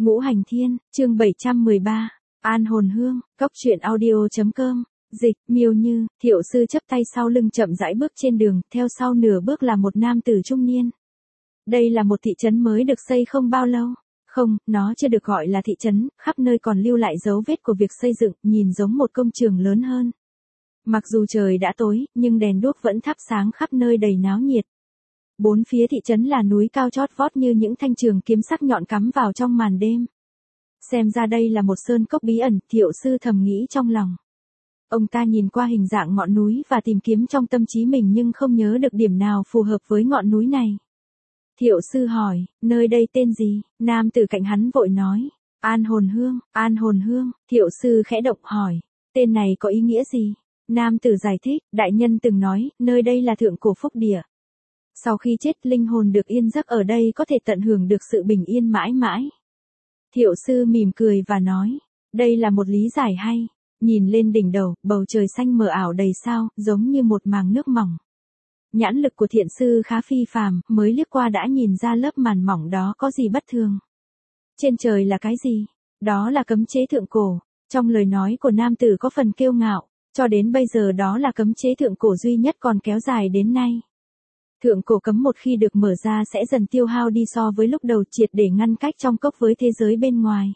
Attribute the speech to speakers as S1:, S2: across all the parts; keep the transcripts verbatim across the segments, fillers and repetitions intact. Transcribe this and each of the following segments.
S1: Ngũ Hành Thiên, chương bảy trăm mười ba, An Hồn Hương, Cốc Truyện Audio chấm com, dịch, Miêu Như, Thiệu sư chắp tay sau lưng chậm rãi bước trên đường, theo sau nửa bước là một nam tử trung niên. Đây là một thị trấn mới được xây không bao lâu. Không, nó chưa được gọi là thị trấn, khắp nơi còn lưu lại dấu vết của việc xây dựng, nhìn giống một công trường lớn hơn. Mặc dù trời đã tối, nhưng đèn đuốc vẫn thắp sáng khắp nơi đầy náo nhiệt. Bốn phía thị trấn là núi cao chót vót như những thanh trường kiếm sắc nhọn cắm vào trong màn đêm. Xem ra đây là một sơn cốc bí ẩn, Thiệu sư thầm nghĩ trong lòng. Ông ta nhìn qua hình dạng ngọn núi và tìm kiếm trong tâm trí mình nhưng không nhớ được điểm nào phù hợp với ngọn núi này. Thiệu sư hỏi, nơi đây tên gì? Nam tử cạnh hắn vội nói, An Hồn Hương, An Hồn Hương. Thiệu sư khẽ động hỏi, tên này có ý nghĩa gì? Nam tử giải thích, đại nhân từng nói, nơi đây là thượng cổ phúc địa. Sau khi chết, linh hồn được yên giấc ở đây có thể tận hưởng được sự bình yên mãi mãi. Thiệu sư mỉm cười và nói, đây là một lý giải hay. Nhìn lên đỉnh đầu, bầu trời xanh mờ ảo đầy sao, giống như một màng nước mỏng. Nhãn lực của thiện sư khá phi phàm, mới liếc qua đã nhìn ra lớp màn mỏng đó có gì bất thường. Trên trời là cái gì? Đó là cấm chế thượng cổ. Trong lời nói của nam tử có phần kiêu ngạo, cho đến bây giờ đó là cấm chế thượng cổ duy nhất còn kéo dài đến nay. Thượng cổ cấm một khi được mở ra sẽ dần tiêu hao đi so với lúc đầu, triệt để ngăn cách trong cốc với thế giới bên ngoài.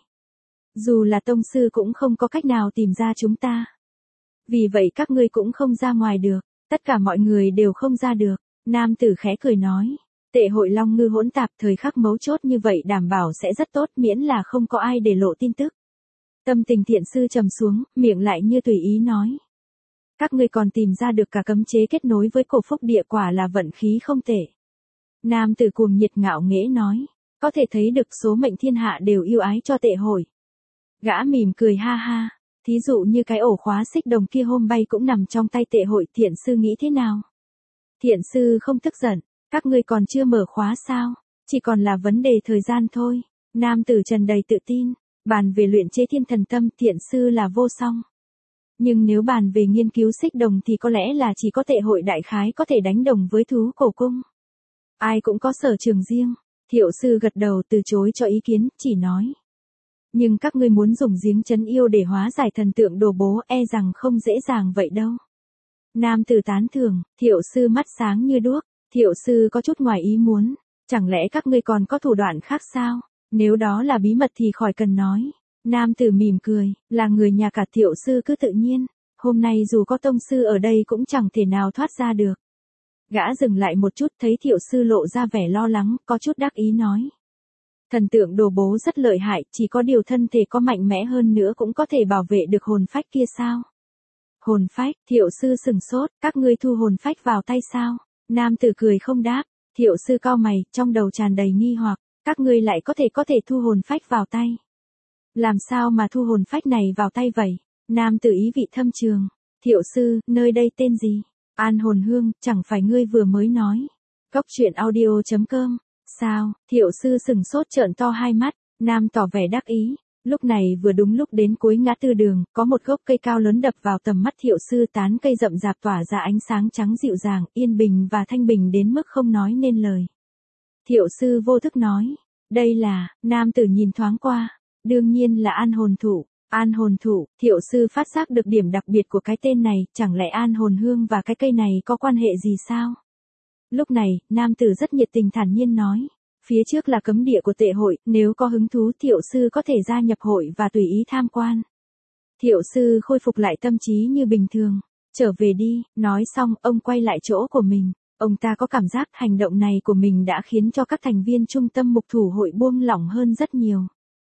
S1: Dù là tông sư cũng không có cách nào tìm ra chúng ta. Vì vậy các ngươi cũng không ra ngoài được, tất cả mọi người đều không ra được. Nam tử khẽ cười nói, tệ hội long ngư hỗn tạp, thời khắc mấu chốt như vậy đảm bảo sẽ rất tốt, miễn là không có ai để lộ tin tức. Tâm tình thiện sư trầm xuống, miệng lại như tùy ý nói. Các ngươi còn tìm ra được cả cấm chế kết nối với cổ phúc địa, quả là vận khí không tệ. Nam tử cuồng nhiệt ngạo nghễ nói, có thể thấy được số mệnh thiên hạ đều yêu ái cho tệ hội. Gã mỉm cười ha ha, thí dụ như cái ổ khóa xích đồng kia hôm bay cũng nằm trong tay tệ hội, thiện sư nghĩ thế nào? Thiện sư không tức giận, các ngươi còn chưa mở khóa sao, chỉ còn là vấn đề thời gian thôi. Nam tử tràn đầy tự tin, bàn về luyện chế thiên thần tâm, thiện sư là vô song. Nhưng nếu bàn về nghiên cứu xích đồng thì có lẽ là chỉ có tệ hội đại khái có thể đánh đồng với thú cổ cung. Ai cũng có sở trường riêng. Thiệu sư gật đầu từ chối cho ý kiến, chỉ nói. Nhưng các ngươi muốn dùng giếng trấn yêu để hóa giải thần tượng đồ bố, e rằng không dễ dàng vậy đâu. Nam tử tán thưởng, thiệu sư mắt sáng như đuốc. Thiệu sư có chút ngoài ý muốn, chẳng lẽ các ngươi còn có thủ đoạn khác sao? Nếu đó là bí mật thì khỏi cần nói. Nam tử mỉm cười, là người nhà cả, thiệu sư cứ tự nhiên. Hôm nay dù có tông sư ở đây cũng chẳng thể nào thoát ra được. Gã dừng lại một chút, thấy thiệu sư lộ ra vẻ lo lắng, có chút đắc ý nói. Thần tượng đồ bố rất lợi hại, chỉ có điều thân thể có mạnh mẽ hơn nữa cũng có thể bảo vệ được hồn phách kia sao? Hồn phách, thiệu sư sừng sốt, các ngươi thu hồn phách vào tay sao? Nam tử cười không đáp, thiệu sư cau mày, trong đầu tràn đầy nghi hoặc, các ngươi lại có thể có thể thu hồn phách vào tay. Làm sao mà thu hồn phách này vào tay vậy? Nam tử ý vị thâm trường, thiệu sư, nơi đây tên gì? An Hồn Hương, chẳng phải ngươi vừa mới nói. Cốc Truyện Audio chấm com. Sao? Thiệu sư sừng sốt trợn to hai mắt, nam tỏ vẻ đắc ý. Lúc này vừa đúng lúc đến cuối ngã tư đường, có một gốc cây cao lớn đập vào tầm mắt thiệu sư, tán cây rậm rạp tỏa ra ánh sáng trắng dịu dàng, yên bình và thanh bình đến mức không nói nên lời. Thiệu sư vô thức nói, đây là, nam tử nhìn thoáng qua, đương nhiên là An Hồn Thụ. An Hồn Thụ, thiệu sư phát giác được điểm đặc biệt của cái tên này, chẳng lẽ An Hồn Hương và cái cây này có quan hệ gì sao? Lúc này, nam tử rất nhiệt tình thản nhiên nói, phía trước là cấm địa của tệ hội, nếu có hứng thú thiệu sư có thể gia nhập hội và tùy ý tham quan. Thiệu sư khôi phục lại tâm trí như bình thường, trở về đi, nói xong, ông quay lại chỗ của mình, ông ta có cảm giác hành động này của mình đã khiến cho các thành viên trung tâm mục thủ hội buông lỏng hơn rất nhiều.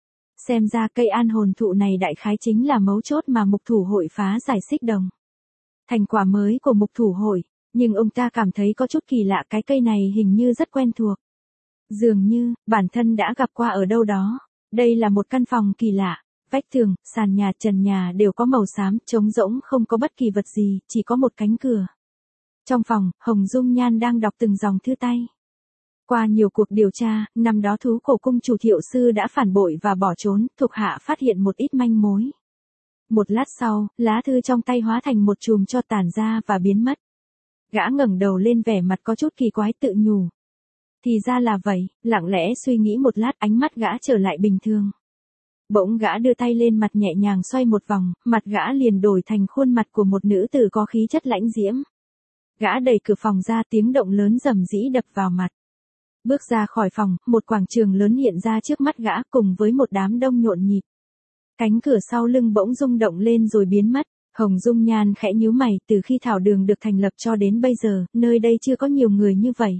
S1: Xem ra cây An Hồn Thụ này đại khái chính là mấu chốt mà mục thủ hội phá giải xích đồng. Thành quả mới của mục thủ hội, nhưng ông ta cảm thấy có chút kỳ lạ, cái cây này hình như rất quen thuộc. Dường như, bản thân đã gặp qua ở đâu đó. Đây là một căn phòng kỳ lạ, vách tường, sàn nhà, trần nhà đều có màu xám, trống rỗng, không có bất kỳ vật gì, chỉ có một cánh cửa. Trong phòng, Hồng Dung Nhan đang đọc từng dòng thư tay. Qua nhiều cuộc điều tra, năm đó thú cổ cung chủ thiệu sư đã phản bội và bỏ trốn, thuộc hạ phát hiện một ít manh mối. Một lát sau, lá thư trong tay hóa thành một chùm tro tàn ra và biến mất. Gã ngẩng đầu lên, vẻ mặt có chút kỳ quái, tự nhủ. Thì ra là vậy, lặng lẽ suy nghĩ một lát, ánh mắt gã trở lại bình thường. Bỗng gã đưa tay lên mặt nhẹ nhàng xoay một vòng, mặt gã liền đổi thành khuôn mặt của một nữ tử có khí chất lãnh diễm. Gã đẩy cửa phòng ra, tiếng động lớn rầm rĩ đập vào mặt. Bước ra khỏi phòng, một quảng trường lớn hiện ra trước mắt gã cùng với một đám đông nhộn nhịp. Cánh cửa sau lưng bỗng rung động lên rồi biến mất. Hồng Dung Nhan khẽ nhíu mày, từ khi Thảo Đường được thành lập cho đến bây giờ, nơi đây chưa có nhiều người như vậy.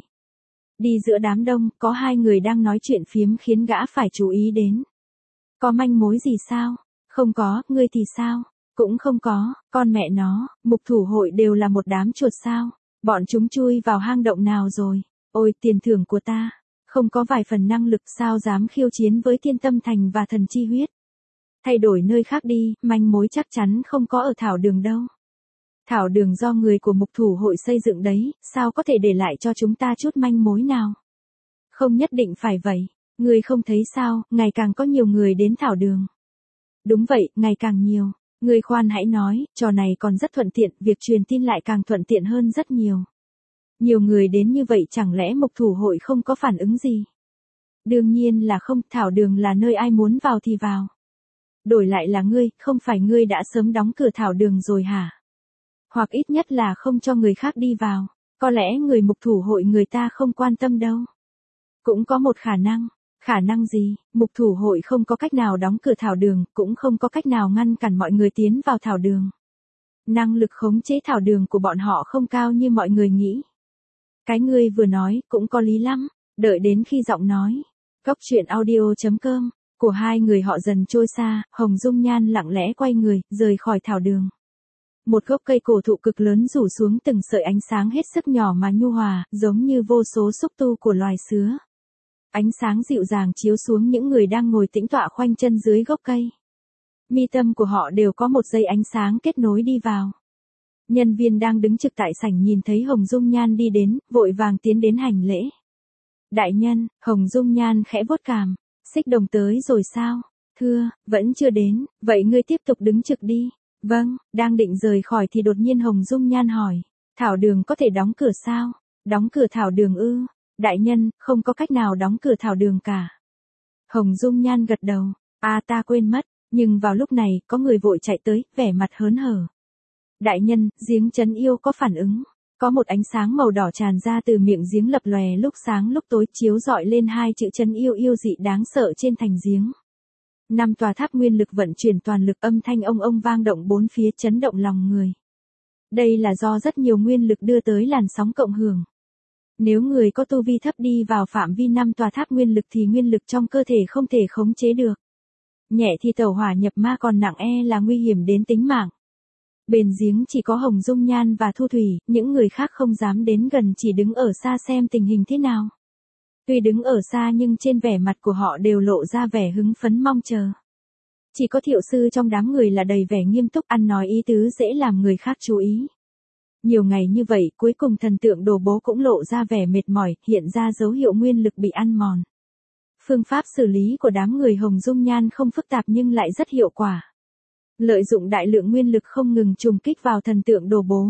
S1: Đi giữa đám đông, có hai người đang nói chuyện phiếm khiến gã phải chú ý đến. Có manh mối gì sao? Không có, ngươi thì sao? Cũng không có, con mẹ nó, Mục Thủ Hội đều là một đám chuột sao? Bọn chúng chui vào hang động nào rồi? Ôi, tiền thưởng của ta, không có vài phần năng lực sao dám khiêu chiến với Thiên Tâm Thành và Thần Chi Huyết. Thay đổi nơi khác đi, manh mối chắc chắn không có ở Thảo Đường đâu. Thảo Đường do người của Mục Thủ Hội xây dựng đấy, sao có thể để lại cho chúng ta chút manh mối nào? Không nhất định phải vậy, người không thấy sao, ngày càng có nhiều người đến Thảo Đường. Đúng vậy, ngày càng nhiều. Người khoan hãy nói, trò này còn rất thuận tiện, việc truyền tin lại càng thuận tiện hơn rất nhiều. Nhiều người đến như vậy chẳng lẽ Mục Thủ Hội không có phản ứng gì? Đương nhiên là không, Thảo Đường là nơi ai muốn vào thì vào. Đổi lại là ngươi, không phải ngươi đã sớm đóng cửa Thảo Đường rồi hả? Hoặc ít nhất là không cho người khác đi vào. Có lẽ người Mục Thủ Hội người ta không quan tâm đâu. Cũng có một khả năng. Khả năng gì? Mục Thủ Hội không có cách nào đóng cửa Thảo Đường, cũng không có cách nào ngăn cản mọi người tiến vào Thảo Đường. Năng lực khống chế Thảo Đường của bọn họ không cao như mọi người nghĩ. Cái ngươi vừa nói cũng có lý lắm. Đợi đến khi giọng nói Cốc truyện audio chấm com của hai người họ dần trôi xa, Hồng Dung Nhan lặng lẽ quay người, rời khỏi Thảo Đường. Một gốc cây cổ thụ cực lớn rủ xuống từng sợi ánh sáng hết sức nhỏ mà nhu hòa, giống như vô số xúc tu của loài sứa. Ánh sáng dịu dàng chiếu xuống những người đang ngồi tĩnh tọa khoanh chân dưới gốc cây. Mi tâm của họ đều có một dây ánh sáng kết nối đi vào. Nhân viên đang đứng trực tại sảnh nhìn thấy Hồng Dung Nhan đi đến, vội vàng tiến đến hành lễ. Đại nhân, Hồng Dung Nhan khẽ vuốt cằm, Xích Đồng tới rồi sao? Thưa, vẫn chưa đến, vậy ngươi tiếp tục đứng trực đi. Vâng, đang định rời khỏi thì đột nhiên Hồng Dung Nhan hỏi, Thảo Đường có thể đóng cửa sao? Đóng cửa Thảo Đường ư? Đại nhân, không có cách nào đóng cửa Thảo Đường cả. Hồng Dung Nhan gật đầu, à ta quên mất, nhưng vào lúc này, có người vội chạy tới, vẻ mặt hớn hở. Đại nhân, giếng trấn yêu có phản ứng. Có một ánh sáng màu đỏ tràn ra từ miệng giếng lập lòe lúc sáng lúc tối chiếu rọi lên hai chữ trấn yêu yêu dị đáng sợ trên thành giếng. Năm tòa tháp nguyên lực vận chuyển toàn lực, âm thanh ông ông vang động bốn phía, chấn động lòng người. Đây là do rất nhiều nguyên lực đưa tới làn sóng cộng hưởng. Nếu người có tu vi thấp đi vào phạm vi năm tòa tháp nguyên lực thì nguyên lực trong cơ thể không thể khống chế được. Nhẹ thì tẩu hỏa nhập ma, còn nặng e là nguy hiểm đến tính mạng. Bên giếng chỉ có Hồng Dung Nhan và Thu Thủy, những người khác không dám đến gần, chỉ đứng ở xa xem tình hình thế nào. Tuy đứng ở xa nhưng trên vẻ mặt của họ đều lộ ra vẻ hứng phấn mong chờ. Chỉ có Thiệu Sư trong đám người là đầy vẻ nghiêm túc, ăn nói ý tứ dễ làm người khác chú ý. Nhiều ngày như vậy, cuối cùng thần tượng Đồ Bố cũng lộ ra vẻ mệt mỏi, hiện ra dấu hiệu nguyên lực bị ăn mòn. Phương pháp xử lý của đám người Hồng Dung Nhan không phức tạp nhưng lại rất hiệu quả. Lợi dụng đại lượng nguyên lực không ngừng trùng kích vào thần tượng Đồ Bố.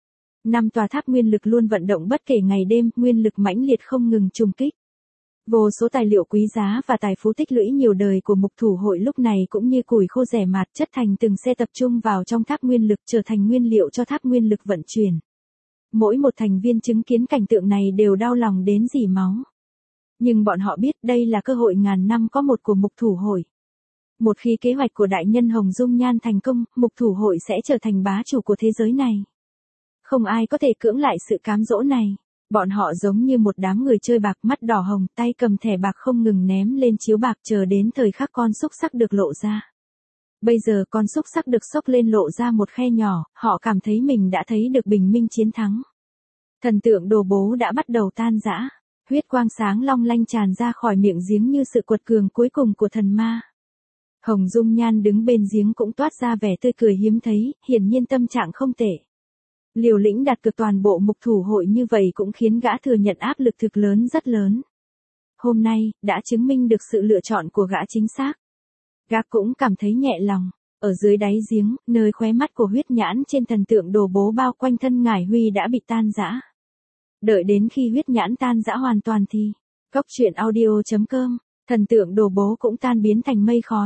S1: Năm tòa tháp nguyên lực luôn vận động bất kể ngày đêm, nguyên lực mãnh liệt không ngừng trùng kích. Vô số tài liệu quý giá và tài phú tích lũy nhiều đời của Mục Thủ Hội lúc này cũng như củi khô rẻ mạt chất thành từng xe tập trung vào trong tháp nguyên lực, trở thành nguyên liệu cho tháp nguyên lực vận chuyển. Mỗi một thành viên chứng kiến cảnh tượng này đều đau lòng đến rỉ máu. Nhưng bọn họ biết đây là cơ hội ngàn năm có một của Mục Thủ Hội. Một khi kế hoạch của đại nhân Hồng Dung Nhan thành công, Mục Thủ Hội sẽ trở thành bá chủ của thế giới này. Không ai có thể cưỡng lại sự cám dỗ này. Bọn họ giống như một đám người chơi bạc, mắt đỏ hồng, tay cầm thẻ bạc không ngừng ném lên chiếu bạc, chờ đến thời khắc con xúc sắc được lộ ra. Bây giờ con xúc sắc được xốc lên lộ ra một khe nhỏ, họ cảm thấy mình đã thấy được bình minh chiến thắng. Thần tượng Đồ Bố đã bắt đầu tan rã, huyết quang sáng long lanh tràn ra khỏi miệng giếng như sự quật cường cuối cùng của thần ma. Hồng Dung Nhan đứng bên giếng cũng toát ra vẻ tươi cười hiếm thấy, hiển nhiên tâm trạng không tệ. Liều lĩnh đặt cược toàn bộ Mục Thủ Hội như vậy cũng khiến gã thừa nhận áp lực thực lớn rất lớn. Hôm nay, đã chứng minh được sự lựa chọn của gã chính xác. Gã cũng cảm thấy nhẹ lòng. Ở dưới đáy giếng, nơi khóe mắt của huyết nhãn trên thần tượng Đồ Bố bao quanh thân Ngải Huy đã bị tan rã. Đợi đến khi huyết nhãn tan rã hoàn toàn thì, cốc truyện audio chấm com, thần tượng Đồ Bố cũng tan biến thành mây khói.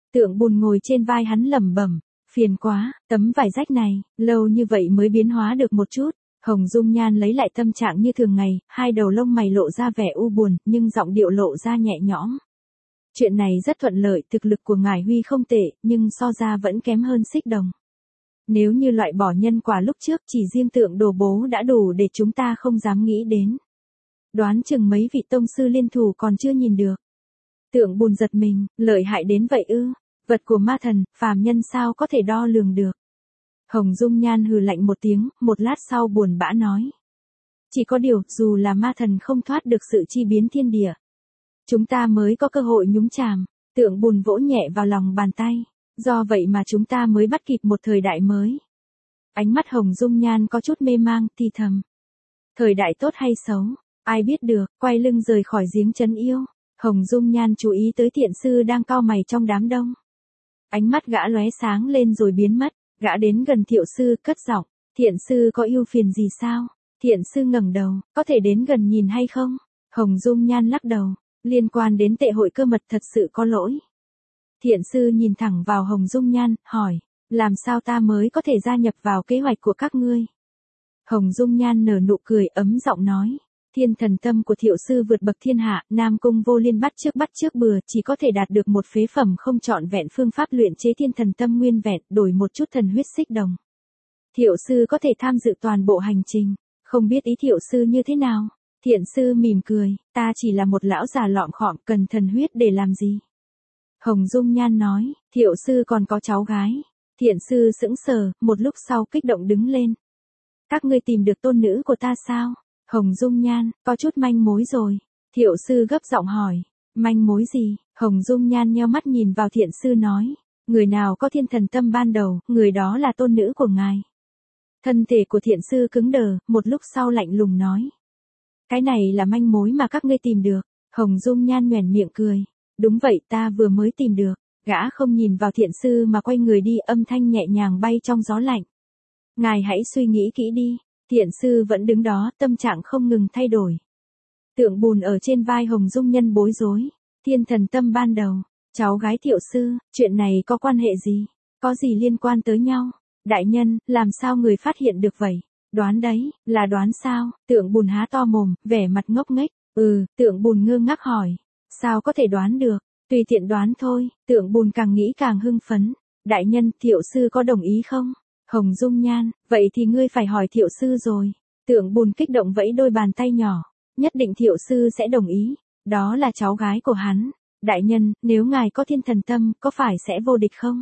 S1: Tượng Bùn ngồi trên vai hắn lẩm bẩm, phiền quá, tấm vải rách này, lâu như vậy mới biến hóa được một chút. Hồng Dung Nhan lấy lại tâm trạng như thường ngày, hai đầu lông mày lộ ra vẻ u buồn, nhưng giọng điệu lộ ra nhẹ nhõm. Chuyện này rất thuận lợi, thực lực của ngài Huy không tệ, nhưng so ra vẫn kém hơn Xích Đồng. Nếu như loại bỏ nhân quả lúc trước, chỉ riêng tượng Đồ Bố đã đủ để chúng ta không dám nghĩ đến. Đoán chừng mấy vị tông sư liên thủ còn chưa nhìn được. Tượng Bùn giật mình, lợi hại đến vậy ư? Vật của ma thần, phàm nhân sao có thể đo lường được? Hồng Dung Nhan hừ lạnh một tiếng, một lát sau buồn bã nói. Chỉ có điều, dù là ma thần không thoát được sự chi biến thiên địa, chúng ta mới có cơ hội nhúng chàm. Tượng Bùn vỗ nhẹ vào lòng bàn tay. Do vậy mà chúng ta mới bắt kịp một thời đại mới. Ánh mắt Hồng Dung Nhan có chút mê mang, thì thầm. Thời đại tốt hay xấu, ai biết được, quay lưng rời khỏi giếng trấn yêu. Hồng Dung Nhan chú ý tới thiện sư đang cau mày trong đám đông. Ánh mắt gã lóe sáng lên rồi biến mất, gã đến gần thiệu sư, cất giọng. Thiện sư có ưu phiền gì sao? Thiện sư ngẩng đầu, có thể đến gần nhìn hay không? Hồng Dung Nhan lắc đầu, liên quan đến tệ hội cơ mật thật sự có lỗi. Thiện sư nhìn thẳng vào Hồng Dung Nhan, hỏi, làm sao ta mới có thể gia nhập vào kế hoạch của các ngươi? Hồng Dung Nhan nở nụ cười ấm giọng nói, thiên thần tâm của thiệu sư vượt bậc thiên hạ, Nam Cung Vô Liên bắt trước bắt trước bừa, chỉ có thể đạt được một phế phẩm không trọn vẹn phương pháp luyện chế thiên thần tâm nguyên vẹn, đổi một chút thần huyết Xích Đồng. Thiệu sư có thể tham dự toàn bộ hành trình, không biết ý thiệu sư như thế nào? Thiện sư mỉm cười, ta chỉ là một lão già lọm khọm, cần thần huyết để làm gì? Hồng Dung Nhan nói, thiệu sư còn có cháu gái. Thiện sư sững sờ, một lúc sau kích động đứng lên. Các ngươi tìm được tôn nữ của ta sao? Hồng Dung Nhan, có chút manh mối rồi. Thiệu sư gấp giọng hỏi, manh mối gì? Hồng Dung Nhan nheo mắt nhìn vào thiện sư nói, người nào có thiên thần tâm ban đầu, người đó là tôn nữ của ngài. Thân thể của thiện sư cứng đờ, một lúc sau lạnh lùng nói. Cái này là manh mối mà các ngươi tìm được. Hồng Dung Nhan nhoẻn miệng cười. Đúng vậy, ta vừa mới tìm được. Gã không nhìn vào thiện sư mà quay người đi, âm thanh nhẹ nhàng bay trong gió lạnh. Ngài hãy suy nghĩ kỹ đi. Thiện sư vẫn đứng đó, tâm trạng không ngừng thay đổi. Tượng Bùn ở trên vai Hồng Dung Nhân bối rối. Thiên thần tâm ban đầu, cháu gái thiệu sư, chuyện này có quan hệ gì? Có gì liên quan tới nhau? Đại nhân, làm sao người phát hiện được vậy? Đoán đấy, là đoán sao? Tượng Bùn há to mồm, vẻ mặt ngốc nghếch. Ừ, Tượng Bùn ngơ ngác hỏi. Sao có thể đoán được? Tùy tiện đoán thôi. Tượng Bùn càng nghĩ càng hưng phấn. Đại nhân, thiệu sư có đồng ý không? Hồng Dung Nhan, vậy thì ngươi phải hỏi thiệu sư rồi. Tượng Bùn kích động vẫy đôi bàn tay nhỏ. Nhất định thiệu sư sẽ đồng ý. Đó là cháu gái của hắn. Đại nhân, nếu ngài có thiên thần tâm, có phải sẽ vô địch không?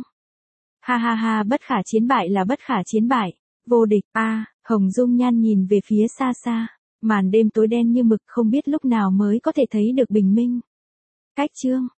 S1: Ha ha ha, bất khả chiến bại là bất khả chiến bại. Vô địch, a à, Hồng Dung Nhan nhìn về phía xa xa. Màn đêm tối đen như mực, không biết lúc nào mới có thể thấy được bình minh. Cách chương